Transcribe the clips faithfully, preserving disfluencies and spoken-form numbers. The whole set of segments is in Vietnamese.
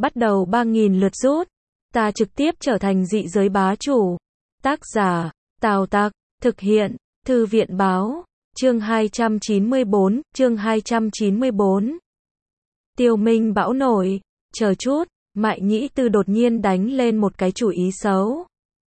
bắt đầu ba nghìn lượt rút. Ta trực tiếp trở thành dị giới bá chủ. Tác giả, Tào Tặc, thực hiện, Thư viện báo, chương hai trăm chín mươi bốn, chương hai trăm chín mươi bốn. Tiêu Minh bão nổi, chờ chút, Mại Nhĩ Tư đột nhiên đánh lên một cái chủ ý xấu.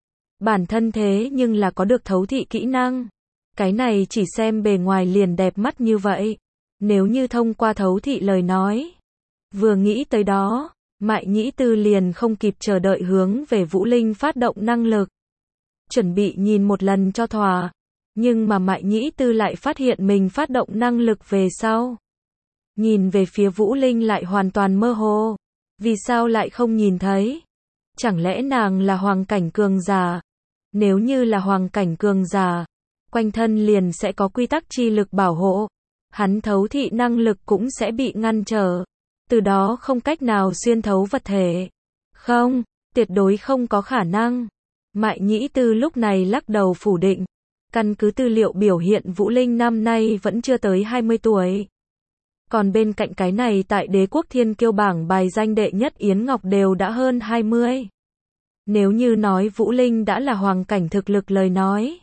Bản thân thế nhưng là có được thấu thị kỹ năng. Cái này chỉ xem bề ngoài liền đẹp mắt như vậy. Nếu như thông qua thấu thị lời nói. Vừa nghĩ tới đó, Mại Nhĩ Tư liền không kịp chờ đợi hướng về Vũ Linh phát động năng lực. Chuẩn bị nhìn một lần cho thỏa. Nhưng mà Mại Nhĩ Tư lại phát hiện mình phát động năng lực về sau. Nhìn về phía Vũ Linh lại hoàn toàn mơ hồ. Vì sao lại không nhìn thấy? Chẳng lẽ nàng là hoàng cảnh cường giả? Nếu như là hoàng cảnh cường giả, quanh thân liền sẽ có quy tắc chi lực bảo hộ. Hắn thấu thị năng lực cũng sẽ bị ngăn trở. Từ đó không cách nào xuyên thấu vật thể. Không, tuyệt đối không có khả năng. Mại Nhĩ Tư lúc này lắc đầu phủ định. Căn cứ tư liệu biểu hiện Vũ Linh năm nay vẫn chưa tới hai mươi tuổi. Còn bên cạnh cái này tại Đế quốc Thiên Kiêu bảng bài danh đệ nhất Yến Ngọc đều đã hơn hai mươi. Nếu như nói Vũ Linh đã là hoàng cảnh thực lực lời nói.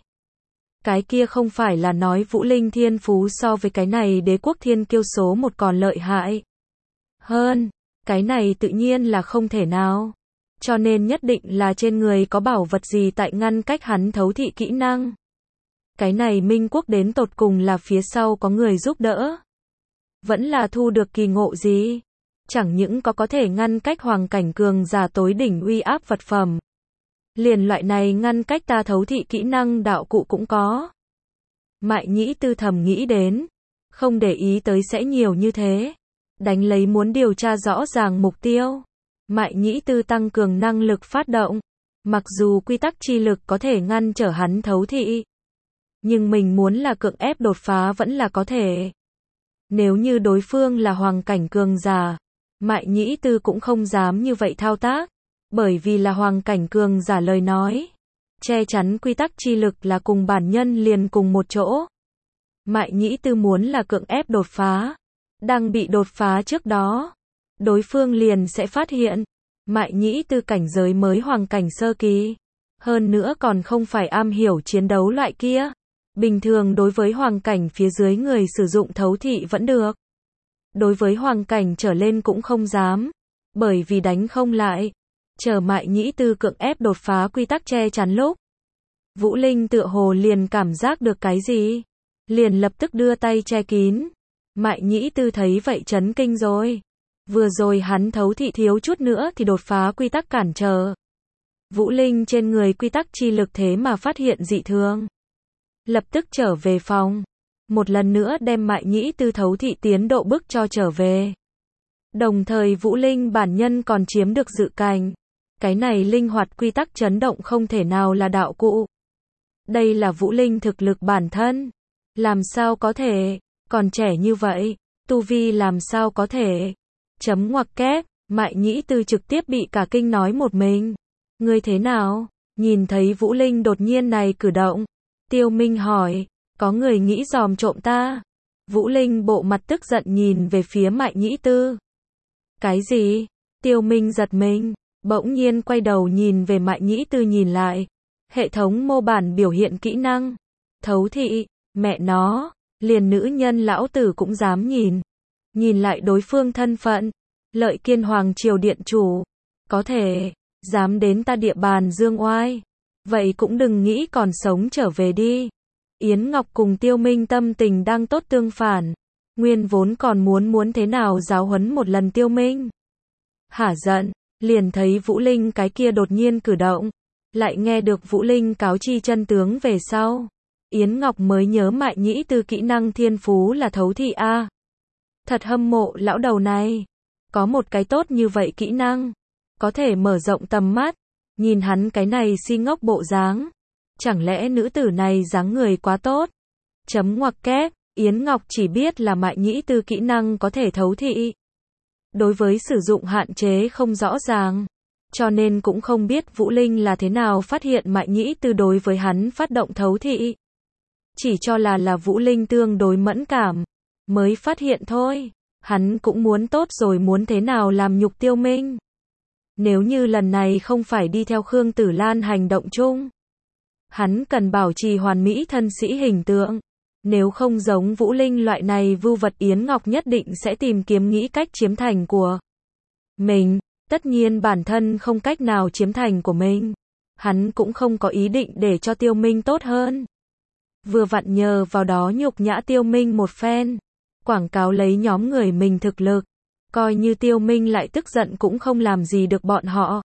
Cái kia không phải là nói Vũ Linh thiên phú so với cái này Đế quốc Thiên Kiêu số một còn lợi hại. Hơn, cái này tự nhiên là không thể nào. Cho nên nhất định là trên người có bảo vật gì tại ngăn cách hắn thấu thị kỹ năng. Cái này Minh Quốc đến tột cùng là phía sau có người giúp đỡ. Vẫn là thu được kỳ ngộ gì? Chẳng những có có thể ngăn cách hoàng cảnh cường giả tối đỉnh uy áp vật phẩm. Liền loại này ngăn cách ta thấu thị kỹ năng đạo cụ cũng có. Mại Nhĩ Tư thầm nghĩ đến. Không để ý tới sẽ nhiều như thế. Đánh lấy muốn điều tra rõ ràng mục tiêu. Mại Nhĩ Tư tăng cường năng lực phát động. Mặc dù quy tắc chi lực có thể ngăn trở hắn thấu thị. Nhưng mình muốn là cưỡng ép đột phá vẫn là có thể. Nếu như đối phương là hoàng cảnh cường giả, Mại Nhĩ Tư cũng không dám như vậy thao tác. Bởi vì là hoàng cảnh cường giả lời nói. Che chắn quy tắc chi lực là cùng bản nhân liền cùng một chỗ. Mại Nhĩ Tư muốn là cưỡng ép đột phá. Đang bị đột phá trước đó. Đối phương liền sẽ phát hiện. Mại Nhĩ Tư cảnh giới mới hoàng cảnh sơ kỳ. Hơn nữa còn không phải am hiểu chiến đấu loại kia. Bình thường đối với hoàng cảnh phía dưới người sử dụng thấu thị vẫn được. Đối với hoàng cảnh trở lên cũng không dám. Bởi vì đánh không lại. Chờ Mại Nhĩ Tư cưỡng ép đột phá quy tắc che chắn lúc. Vũ Linh tựa hồ liền cảm giác được cái gì. Liền lập tức đưa tay che kín. Mại Nhĩ Tư thấy vậy chấn kinh rồi. Vừa rồi hắn thấu thị thiếu chút nữa thì đột phá quy tắc cản trở. Vũ Linh trên người quy tắc chi lực thế mà phát hiện dị thường. Lập tức trở về phòng. Một lần nữa đem Mại Nhĩ Tư thấu thị tiến độ bức cho trở về. Đồng thời Vũ Linh bản nhân còn chiếm được dự cảnh. Cái này linh hoạt quy tắc chấn động không thể nào là đạo cụ. Đây là Vũ Linh thực lực bản thân. Làm sao có thể, còn trẻ như vậy, tu vi làm sao có thể. Chấm ngoặc kép, Mại Nhĩ Tư trực tiếp bị cả kinh nói một mình. Ngươi thế nào? Nhìn thấy Vũ Linh đột nhiên này cử động. Tiêu Minh hỏi, có người nghĩ dòm trộm ta? Vũ Linh bộ mặt tức giận nhìn về phía Mại Nhĩ Tư. Cái gì? Tiêu Minh giật mình, bỗng nhiên quay đầu nhìn về Mại Nhĩ Tư nhìn lại. Hệ thống mô bản biểu hiện kỹ năng. Thấu thị, mẹ nó, liền nữ nhân lão tử cũng dám nhìn. Nhìn lại đối phương thân phận. Lợi Kiên Hoàng Triều Điện Chủ. Có thể, dám đến ta địa bàn dương oai. Vậy cũng đừng nghĩ còn sống trở về đi. Yến Ngọc cùng Tiêu Minh tâm tình đang tốt tương phản. Nguyên vốn còn muốn muốn thế nào giáo huấn một lần Tiêu Minh. Hả giận, liền thấy Vũ Linh cái kia đột nhiên cử động. Lại nghe được Vũ Linh cáo chi chân tướng về sau. Yến Ngọc mới nhớ Mại Nhĩ Tư kỹ năng thiên phú là thấu thị A. Thật hâm mộ lão đầu này. Có một cái tốt như vậy kỹ năng. Có thể mở rộng tầm mắt. Nhìn hắn cái này si ngốc bộ dáng. Chẳng lẽ nữ tử này dáng người quá tốt? Chấm ngoặc kép, Yến Ngọc chỉ biết là Mại Nhĩ Tư kỹ năng có thể thấu thị. Đối với sử dụng hạn chế không rõ ràng. Cho nên cũng không biết Vũ Linh là thế nào phát hiện Mại Nhĩ Tư đối với hắn phát động thấu thị. Chỉ cho là là Vũ Linh tương đối mẫn cảm. Mới phát hiện thôi. Hắn cũng muốn tốt rồi muốn thế nào làm nhục Tiêu Minh. Nếu như lần này không phải đi theo Khương Tử Lan hành động chung, hắn cần bảo trì hoàn mỹ thân sĩ hình tượng. Nếu không giống Vũ Linh loại này vưu vật, Yến Ngọc nhất định sẽ tìm kiếm nghĩ cách chiếm thành của mình. Tất nhiên bản thân không cách nào chiếm thành của mình, hắn cũng không có ý định để cho Tiêu Minh tốt hơn. Vừa vặn nhờ vào đó nhục nhã Tiêu Minh một phen, quảng cáo lấy nhóm người mình thực lực, coi như Tiêu Minh lại tức giận cũng không làm gì được bọn họ.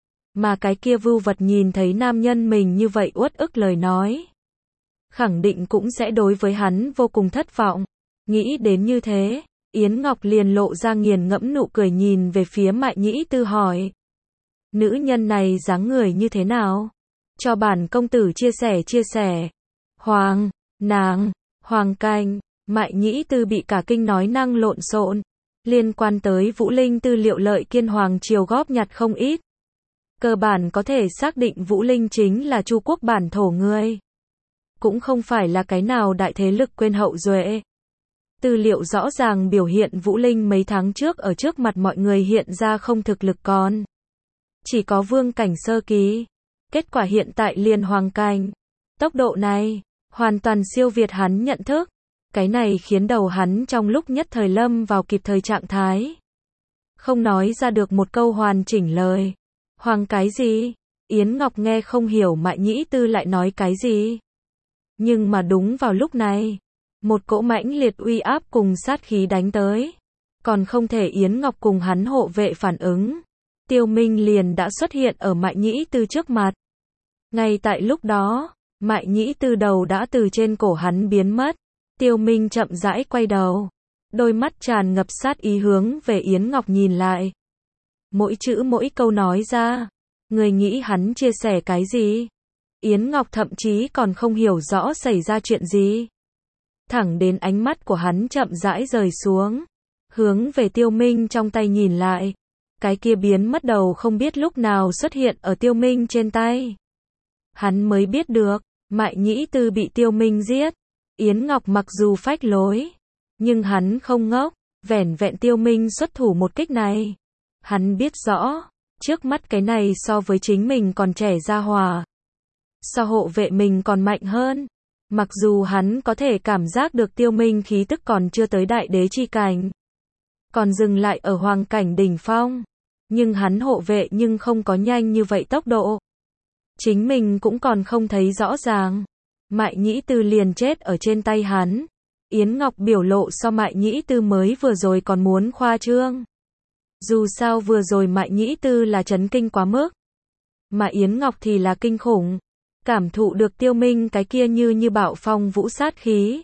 Mà cái kia vưu vật nhìn thấy nam nhân mình như vậy uất ức lời nói, khẳng định cũng sẽ đối với hắn vô cùng thất vọng. Nghĩ đến như thế, Yến Ngọc liền lộ ra nghiền ngẫm nụ cười nhìn về phía Mại Nhĩ Tư hỏi. Nữ nhân này dáng người như thế nào? Cho bản công tử chia sẻ chia sẻ. Hoàng, nàng, Hoàng Canh, Mại Nhĩ Tư bị cả kinh nói năng lộn xộn. Liên quan tới Vũ Linh tư liệu Lợi Kiên Hoàng triều góp nhặt không ít. Cơ bản có thể xác định Vũ Linh chính là Chu quốc bản thổ người. Cũng không phải là cái nào đại thế lực quên hậu duệ. Tư liệu rõ ràng biểu hiện Vũ Linh mấy tháng trước ở trước mặt mọi người hiện ra không thực lực còn chỉ có vương cảnh sơ kỳ. Kết quả hiện tại liền hoàng cảnh. Tốc độ này, hoàn toàn siêu việt hắn nhận thức. Cái này khiến đầu hắn trong lúc nhất thời lâm vào kịp thời trạng thái. Không nói ra được một câu hoàn chỉnh lời. Hoàng cái gì? Yến Ngọc nghe không hiểu Mại Nhĩ Tư lại nói cái gì. Nhưng mà đúng vào lúc này, một cỗ mãnh liệt uy áp cùng sát khí đánh tới. Còn không thể Yến Ngọc cùng hắn hộ vệ phản ứng. Tiêu Minh liền đã xuất hiện ở Mại Nhĩ Tư trước mặt. Ngay tại lúc đó, Mại Nhĩ Tư đầu đã từ trên cổ hắn biến mất. Tiêu Minh chậm rãi quay đầu. Đôi mắt tràn ngập sát ý hướng về Yến Ngọc nhìn lại. Mỗi chữ mỗi câu nói ra. Người nghĩ hắn chia sẻ cái gì? Yến Ngọc thậm chí còn không hiểu rõ xảy ra chuyện gì. Thẳng đến ánh mắt của hắn chậm rãi rời xuống. Hướng về Tiêu Minh trong tay nhìn lại. Cái kia biến mất đầu không biết lúc nào xuất hiện ở Tiêu Minh trên tay. Hắn mới biết được, Mại Nhĩ Tư bị Tiêu Minh giết. Yến Ngọc mặc dù phách lối, nhưng hắn không ngốc, vẻn vẹn Tiêu Minh xuất thủ một kích này. Hắn biết rõ, trước mắt cái này so với chính mình còn trẻ ra hòa. So hộ vệ mình còn mạnh hơn. Mặc dù hắn có thể cảm giác được Tiêu Minh khí tức còn chưa tới đại đế chi cảnh, còn dừng lại ở hoàng cảnh đỉnh phong. Nhưng hắn hộ vệ nhưng không có nhanh như vậy tốc độ. Chính mình cũng còn không thấy rõ ràng. Mại Nhĩ Tư liền chết ở trên tay hắn. Yến Ngọc biểu lộ so Mại Nhĩ Tư mới vừa rồi còn muốn khoa trương. Dù sao vừa rồi Mại Nhĩ Tư là chấn kinh quá mức, mà Yến Ngọc thì là kinh khủng. Cảm thụ được Tiêu Minh cái kia như như bạo phong vũ sát khí.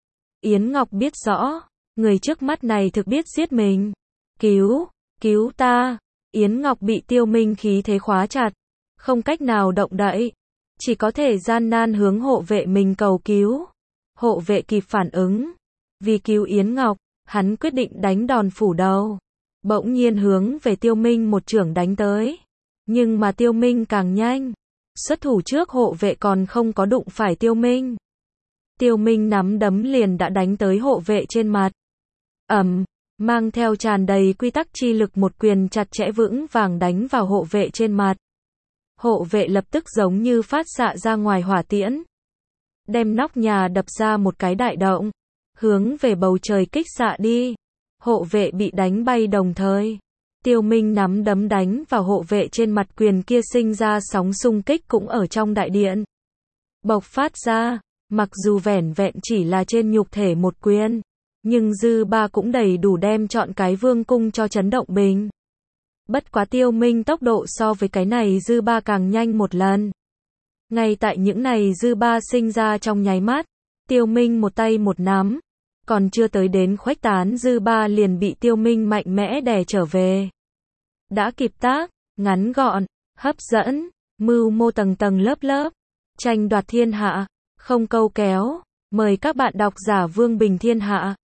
Yến Ngọc biết rõ, người trước mắt này thực biết giết mình. Cứu, cứu ta. Yến Ngọc bị Tiêu Minh khí thế khóa chặt, không cách nào động đậy, chỉ có thể gian nan hướng hộ vệ mình cầu cứu. Hộ vệ kịp phản ứng, vì cứu Yến Ngọc, hắn quyết định đánh đòn phủ đầu. Bỗng nhiên hướng về Tiêu Minh một chưởng đánh tới, nhưng mà Tiêu Minh càng nhanh. Xuất thủ trước hộ vệ còn không có đụng phải Tiêu Minh. Tiêu Minh nắm đấm liền đã đánh tới hộ vệ trên mặt. Ầm, mang theo tràn đầy quy tắc chi lực một quyền chặt chẽ vững vàng đánh vào hộ vệ trên mặt. Hộ vệ lập tức giống như phát xạ ra ngoài hỏa tiễn, đem nóc nhà đập ra một cái đại động, hướng về bầu trời kích xạ đi. Hộ vệ bị đánh bay đồng thời. Tiêu Minh nắm đấm đánh vào hộ vệ trên mặt, quyền kia sinh ra sóng xung kích cũng ở trong đại điện bộc phát ra. Mặc dù vẻn vẹn chỉ là trên nhục thể một quyền, nhưng dư ba cũng đầy đủ đem chọn cái vương cung cho chấn động bình. Bất quá Tiêu Minh tốc độ so với cái này dư ba càng nhanh một lần. Ngay tại những này dư ba sinh ra trong nháy mắt, Tiêu Minh một tay một nắm, còn chưa tới đến khuếch tán dư ba liền bị Tiêu Minh mạnh mẽ đè trở về. Đã kịp tác, ngắn gọn, hấp dẫn, mưu mô tầng tầng lớp lớp, tranh đoạt thiên hạ, không câu kéo. Mời các bạn đọc giả Vương Bình Thiên Hạ.